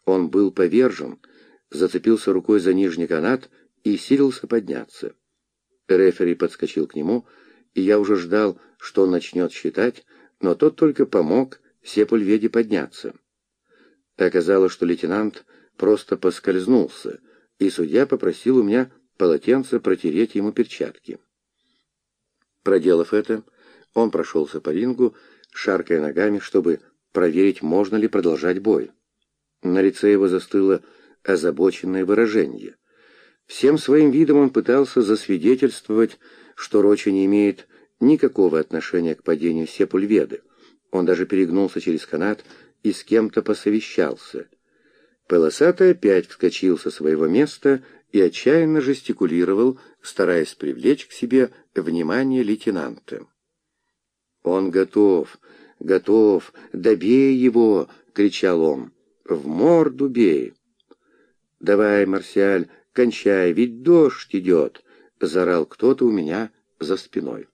Он был повержен, зацепился рукой за нижний канат и силился подняться. Рефери подскочил к нему, и я уже ждал, что он начнет считать, но тот только помог Сепульведе подняться. Оказалось, что лейтенант просто поскользнулся, и судья попросил у меня полотенце протереть ему перчатки. Проделав это, он прошелся по рингу, шаркая ногами, чтобы проверить, можно ли продолжать бой. На лице его застыло озабоченное выражение. Всем своим видом он пытался засвидетельствовать, что Роча не имеет никакого отношения к падению Сепульведы. Он даже перегнулся через канат и с кем-то посовещался. Полосатый опять вскочил со своего места и отчаянно жестикулировал, стараясь привлечь к себе внимание лейтенанта. «Он готов, готов, добей его!» — кричал он. «В морду бей!» «Давай, Марсиаль, кончай, ведь дождь идет!» — заорал кто-то у меня за спиной.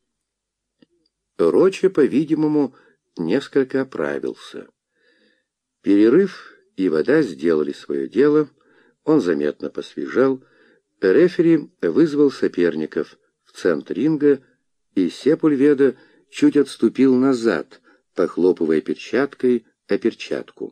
Роча, по-видимому, несколько оправился. Перерыв и вода сделали свое дело, он заметно посвежел, рефери вызвал соперников в центр ринга, и Сепульведа чуть отступил назад, похлопывая перчаткой о перчатку.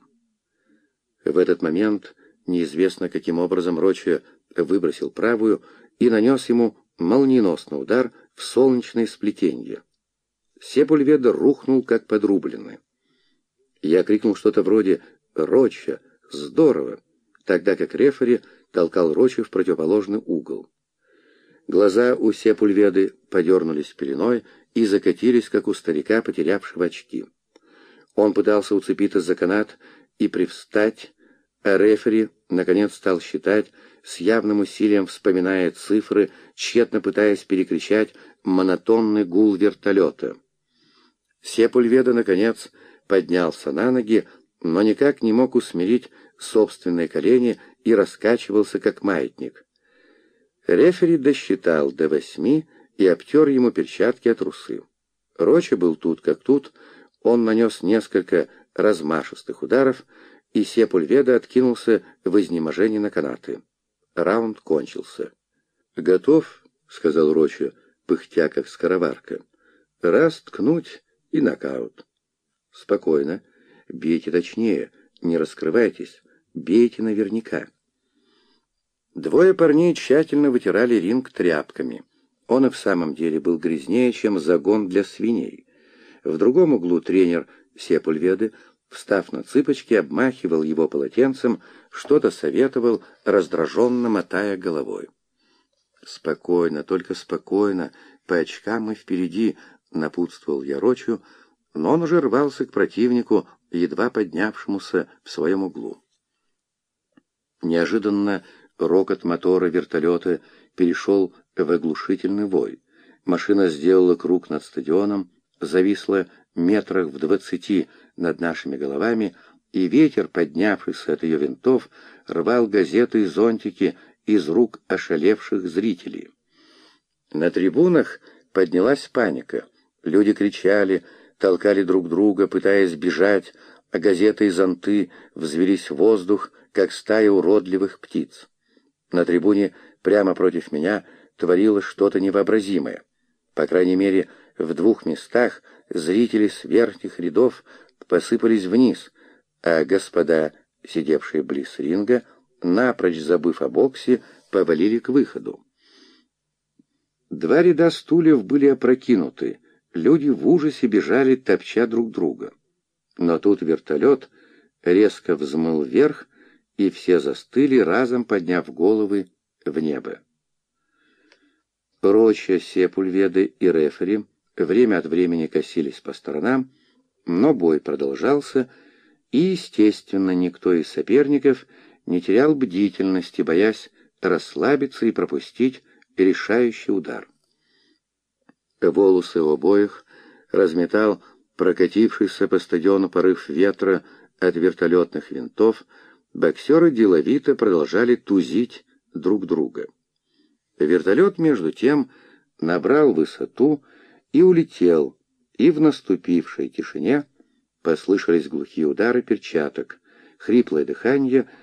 В этот момент неизвестно каким образом Роча выбросил правую и нанес ему молниеносный удар в солнечное сплетенье. Сепульведа рухнул как подрубленный. Я крикнул что-то вроде «Роча! Здорово!», тогда как рефери толкал Роча в противоположный угол. Глаза у Сепульведы подернулись пеленой и закатились, как у старика, потерявшего очки. Он пытался уцепиться за канат и привстать, а рефери, наконец, стал считать, с явным усилием вспоминая цифры, тщетно пытаясь перекричать монотонный гул вертолета. Сепульведа, наконец, поднялся на ноги, но никак не мог усмирить собственные колени и раскачивался, как маятник. Рефери досчитал до 8 и обтер ему перчатки от трусы. Роча был тут как тут, он нанес несколько размашистых ударов, и Сепульведа откинулся в изнеможении на канаты. Раунд кончился. «Готов?» — сказал Роча, пыхтя как скороварка. «Раз ткнуть и нокаут». «Спокойно. Бейте точнее. Не раскрывайтесь. Бейте наверняка». Двое парней тщательно вытирали ринг тряпками. Он и в самом деле был грязнее, чем загон для свиней. В другом углу тренер Сепульведы, встав на цыпочки, обмахивал его полотенцем, что-то советовал, раздраженно мотая головой. «Спокойно, только спокойно, по очкам и впереди», — напутствовал я Рочу, но он уже рвался к противнику, едва поднявшемуся в своем углу. Неожиданно рокот мотора вертолета перешел в оглушительный вой. Машина сделала круг над стадионом, зависла метрах в 20 над нашими головами, и ветер, поднявшийся от ее винтов, рвал газеты и зонтики из рук ошалевших зрителей. На трибунах поднялась паника. Люди кричали, толкали друг друга, пытаясь бежать, а газеты и зонты взвелись в воздух, как стая уродливых птиц. На трибуне прямо против меня творилось что-то невообразимое. По крайней мере, в 2 местах зрители с верхних рядов посыпались вниз, а господа, сидевшие близ ринга, напрочь забыв о боксе, повалили к выходу. 2 ряда стульев были опрокинуты, люди в ужасе бежали, топча друг друга. Но тут вертолет резко взмыл вверх, и все застыли, разом подняв головы в небо. Роча, Сепульведа и рефери время от времени косились по сторонам, но бой продолжался, и, естественно, никто из соперников не терял бдительности, боясь расслабиться и пропустить решающий удар. Волосы у обоих разметал прокатившийся по стадиону порыв ветра от вертолетных винтов, боксеры деловито продолжали тузить друг друга. Вертолет, между тем, набрал высоту и улетел, и в наступившей тишине послышались глухие удары перчаток, хриплое дыхание